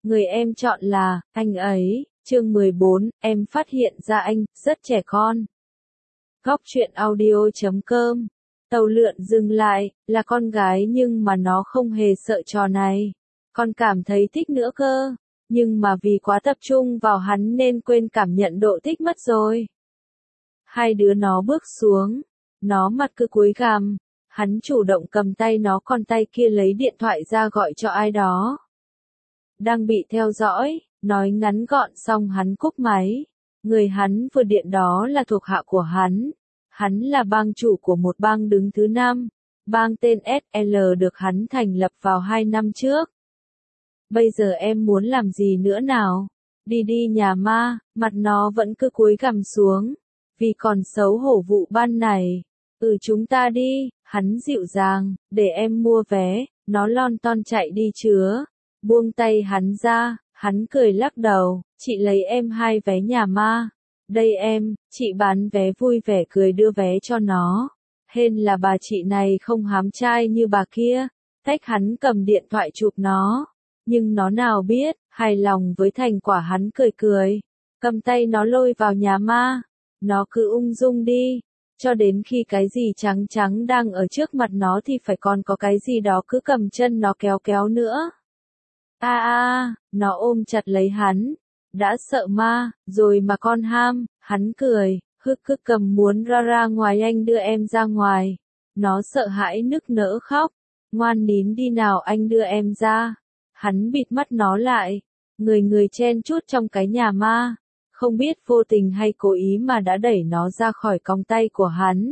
Người em chọn là, anh ấy, chương 14, em phát hiện ra anh, rất trẻ con. Góc truyện audio.com. Tàu lượn dừng lại, là con gái nhưng mà nó không hề sợ trò này. Con cảm thấy thích nữa cơ, nhưng mà vì quá tập trung vào hắn nên quên cảm nhận độ thích mất rồi. Hai đứa nó bước xuống, nó mặt cứ cúi gằm, hắn chủ động cầm tay nó còn tay kia lấy điện thoại ra gọi cho ai đó. Đang bị theo dõi, nói ngắn gọn xong hắn cúp máy. Người hắn vừa điện đó là thuộc hạ của hắn. Hắn là bang chủ của một bang đứng thứ 5. Bang tên SL được hắn thành lập vào 2 năm trước. Bây giờ em muốn làm gì nữa nào? Đi nhà ma, mặt nó vẫn cứ cúi gằm xuống. Vì còn xấu hổ vụ ban này. Chúng ta đi, hắn dịu dàng, để em mua vé, nó lon ton chạy đi chứa. Buông tay hắn ra, hắn cười lắc đầu, chị lấy em 2 vé nhà ma. Đây em, chị bán vé vui vẻ cười đưa vé cho nó. Hên là bà chị này không hám trai như bà kia. Tách hắn cầm điện thoại chụp nó. Nhưng nó nào biết, hài lòng với thành quả hắn cười. Cầm tay nó lôi vào nhà ma. Nó cứ ung dung đi. Cho đến khi cái gì trắng trắng đang ở trước mặt nó thì phải còn có cái gì đó cứ cầm chân nó kéo nữa. Nó ôm chặt lấy hắn. Đã sợ ma, rồi mà con ham, hắn cười, cứ cầm muốn ra ngoài anh đưa em ra ngoài. Nó sợ hãi nức nở khóc. Ngoan nín đi nào anh đưa em ra. Hắn bịt mắt nó lại. Người chen chúc trong cái nhà ma. Không biết vô tình hay cố ý mà đã đẩy nó ra khỏi còng tay của hắn.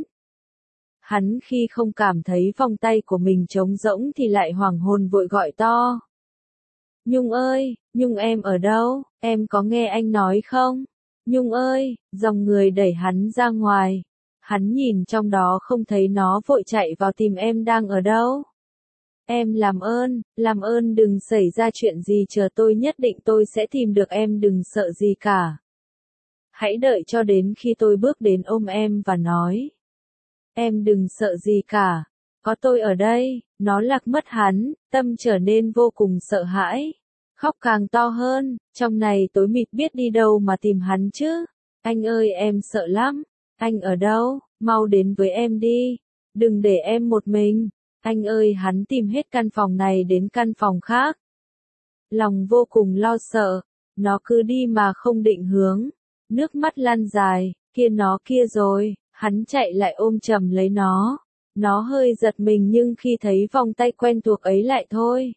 Hắn khi không cảm thấy vòng tay của mình trống rỗng thì lại hoảng hồn vội gọi to. Nhung ơi, Nhung em ở đâu, em có nghe anh nói không? Nhung ơi, dòng người đẩy hắn ra ngoài. Hắn nhìn trong đó không thấy nó vội chạy vào tìm em đang ở đâu. Em làm ơn đừng xảy ra chuyện gì chờ tôi nhất định tôi sẽ tìm được em đừng sợ gì cả. Hãy đợi cho đến khi tôi bước đến ôm em và nói. Em đừng sợ gì cả, có tôi ở đây, nó lạc mất hắn, tâm trở nên vô cùng sợ hãi. Khóc càng to hơn, trong này tối mịt biết đi đâu mà tìm hắn chứ. Anh ơi em sợ lắm, anh ở đâu, mau đến với em đi, đừng để em một mình. Anh ơi hắn tìm hết căn phòng này đến căn phòng khác. Lòng vô cùng lo sợ, nó cứ đi mà không định hướng. Nước mắt lăn dài, nó kia rồi, hắn chạy lại ôm chầm lấy nó. Nó hơi giật mình nhưng khi thấy vòng tay quen thuộc ấy lại thôi.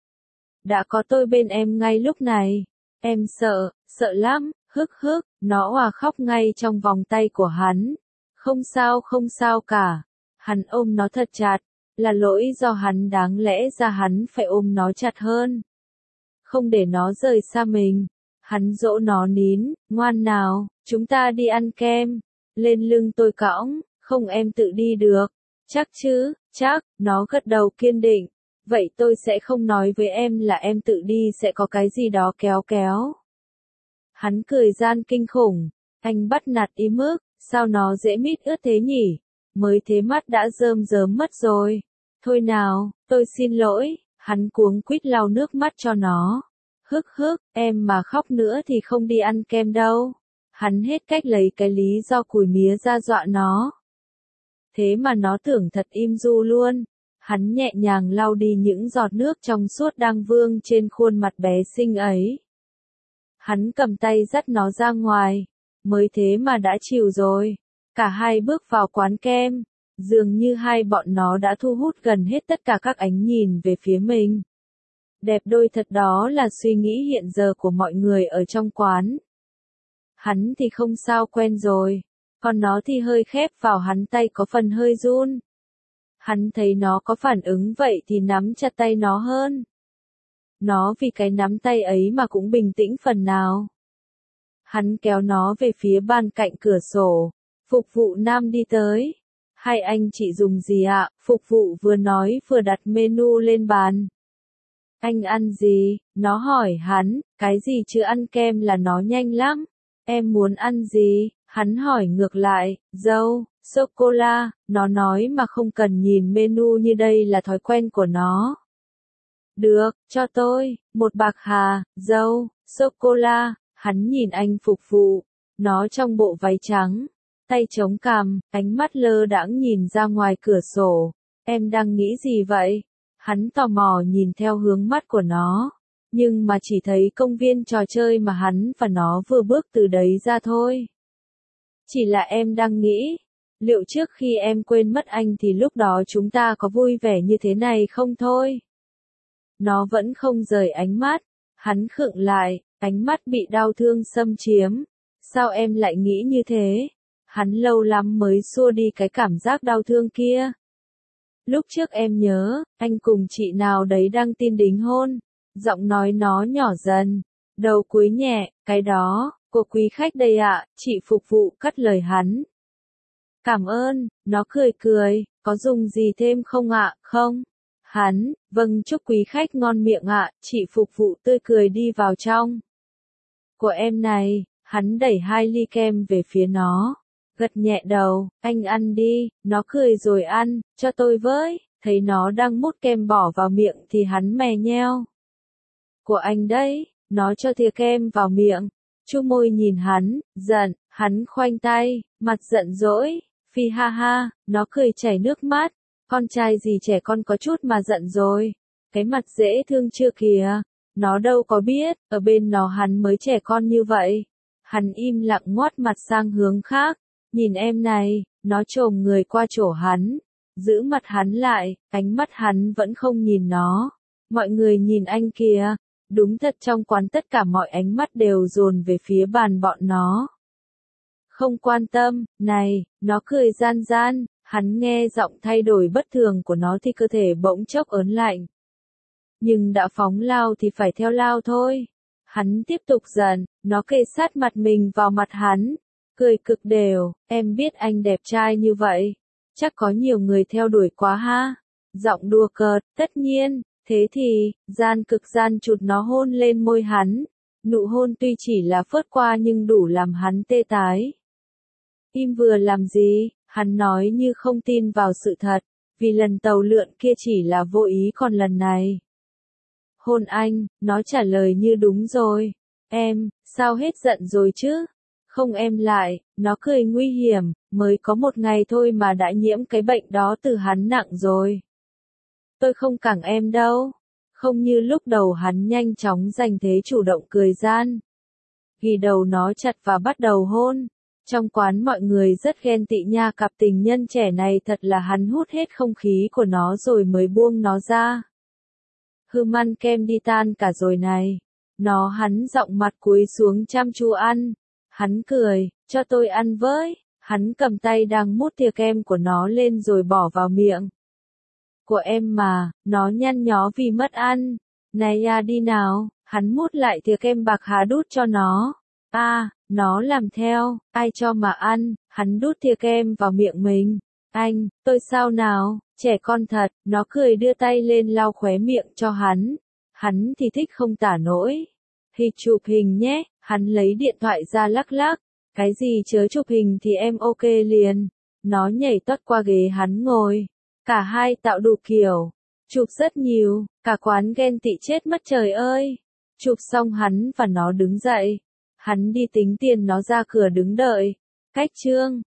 Đã có tôi bên em ngay lúc này. Em sợ lắm, nó òa khóc ngay trong vòng tay của hắn. Không sao cả. Hắn ôm nó thật chặt, là lỗi do hắn đáng lẽ ra hắn phải ôm nó chặt hơn. Không để nó rời xa mình. Hắn dỗ nó nín, ngoan nào, chúng ta đi ăn kem. Lên lưng tôi cõng, không em tự đi được. Chắc chứ, chắc, nó gật đầu kiên định. Vậy tôi sẽ không nói với em là em tự đi sẽ có cái gì đó kéo. Hắn cười gian kinh khủng, anh bắt nạt ý mức, sao nó dễ mít ướt thế nhỉ? Mới thế mắt đã rơm rớm mất rồi. Thôi nào, tôi xin lỗi, hắn cuống quýt lau nước mắt cho nó. Em mà khóc nữa thì không đi ăn kem đâu. Hắn hết cách lấy cái lý do cùi mía ra dọa nó. Thế mà nó tưởng thật im ru luôn. Hắn nhẹ nhàng lau đi những giọt nước trong suốt đang vương trên khuôn mặt bé xinh ấy. Hắn cầm tay dắt nó ra ngoài. Mới thế mà đã chiều rồi. Cả hai bước vào quán kem. Dường như hai bọn nó đã thu hút gần hết tất cả các ánh nhìn về phía mình. Đẹp đôi thật đó là suy nghĩ hiện giờ của mọi người ở trong quán. Hắn thì không sao quen rồi. Còn nó thì hơi khép vào hắn tay có phần hơi run. Hắn thấy nó có phản ứng vậy thì nắm chặt tay nó hơn. Nó vì cái nắm tay ấy mà cũng bình tĩnh phần nào. Hắn kéo nó về phía ban cạnh cửa sổ. Phục vụ nam đi tới. Hai anh chị dùng gì ạ? Phục vụ vừa nói vừa đặt menu lên bàn. Anh ăn gì? Nó hỏi hắn, cái gì chứ ăn kem là nó nhanh lắm. Em muốn ăn gì? Hắn hỏi ngược lại, dâu, sô-cô-la, nó nói mà không cần nhìn menu như đây là thói quen của nó. Được, cho tôi, một bạc hà, dâu, sô-cô-la, hắn nhìn anh phục vụ, nó trong bộ váy trắng, tay chống cằm, ánh mắt lơ đãng nhìn ra ngoài cửa sổ, em đang nghĩ gì vậy? Hắn tò mò nhìn theo hướng mắt của nó, nhưng mà chỉ thấy công viên trò chơi mà hắn và nó vừa bước từ đấy ra thôi. Chỉ là em đang nghĩ, liệu trước khi em quên mất anh thì lúc đó chúng ta có vui vẻ như thế này không thôi? Nó vẫn không rời ánh mắt, hắn khựng lại, ánh mắt bị đau thương xâm chiếm. Sao em lại nghĩ như thế? Hắn lâu lắm mới xua đi cái cảm giác đau thương kia. Lúc trước em nhớ, anh cùng chị nào đấy đang tin đính hôn. Giọng nói nó nhỏ dần, đầu cúi nhẹ, cái đó, của quý khách đây ạ, chị phục vụ cắt lời hắn. Cảm ơn, nó cười cười, có dùng gì thêm không ạ, không? Hắn, vâng chúc quý khách ngon miệng ạ, chị phục vụ tươi cười đi vào trong. Của em này, hắn đẩy 2 ly kem về phía nó, gật nhẹ đầu, anh ăn đi, nó cười rồi ăn, cho tôi với, thấy nó đang mút kem bỏ vào miệng thì hắn mè nheo. Của anh đấy, nó cho thìa kem vào miệng, chu môi nhìn hắn, giận, hắn khoanh tay, mặt giận dỗi, phi ha ha, nó cười chảy nước mắt, con trai gì trẻ con có chút mà giận rồi, cái mặt dễ thương chưa kìa, nó đâu có biết, ở bên nó hắn mới trẻ con như vậy. Hắn im lặng ngoắt mặt sang hướng khác, nhìn em này, nó chồm người qua chỗ hắn, giữ mặt hắn lại, ánh mắt hắn vẫn không nhìn nó. Mọi người nhìn anh kìa, đúng thật trong quán tất cả mọi ánh mắt đều dồn về phía bàn bọn nó. Không quan tâm, này, nó cười gian gian, hắn nghe giọng thay đổi bất thường của nó thì cơ thể bỗng chốc ớn lạnh. Nhưng đã phóng lao thì phải theo lao thôi. Hắn tiếp tục dần, nó kề sát mặt mình vào mặt hắn, cười cực đều, em biết anh đẹp trai như vậy, chắc có nhiều người theo đuổi quá ha. Giọng đùa cợt, tất nhiên, thế thì, gian cực gian chụt nó hôn lên môi hắn, nụ hôn tuy chỉ là phớt qua nhưng đủ làm hắn tê tái. Im vừa làm gì, hắn nói như không tin vào sự thật, vì lần tàu lượn kia chỉ là vô ý còn lần này. Hôn anh, nó trả lời như đúng rồi. Em, sao hết giận rồi chứ? Không em lại, nó cười nguy hiểm, mới có 1 ngày thôi mà đã nhiễm cái bệnh đó từ hắn nặng rồi. Tôi không cẳng em đâu. Không như lúc đầu hắn nhanh chóng giành thế chủ động cười gian. Ghi đầu nó chặt và bắt đầu hôn. Trong quán mọi người rất ghen tị nha, cặp tình nhân trẻ này thật là hắn hút hết không khí của nó rồi mới buông nó ra. Ăn kem đi tan cả rồi này. Nó hắn giọng mặt cúi xuống chăm chú ăn. Hắn cười, cho tôi ăn với. Hắn cầm tay đang mút thìa kem của nó lên rồi bỏ vào miệng. Của em mà, nó nhăn nhó vì mất ăn. Này à đi nào, hắn mút lại thìa kem bạc hà đút cho nó. Nó làm theo, ai cho mà ăn, hắn đút thìa kem vào miệng mình. Anh, tôi sao nào, trẻ con thật, nó cười đưa tay lên lau khóe miệng cho hắn. Hắn thì thích không tả nổi. Thì chụp hình nhé, hắn lấy điện thoại ra lắc lắc. Cái gì chớ chụp hình thì em ok liền. Nó nhảy tót qua ghế hắn ngồi. Cả hai tạo đủ kiểu. Chụp rất nhiều, cả quán ghen tị chết mất trời ơi. Chụp xong hắn và nó đứng dậy. Hắn đi tính tiền nó ra cửa đứng đợi. Cách trương.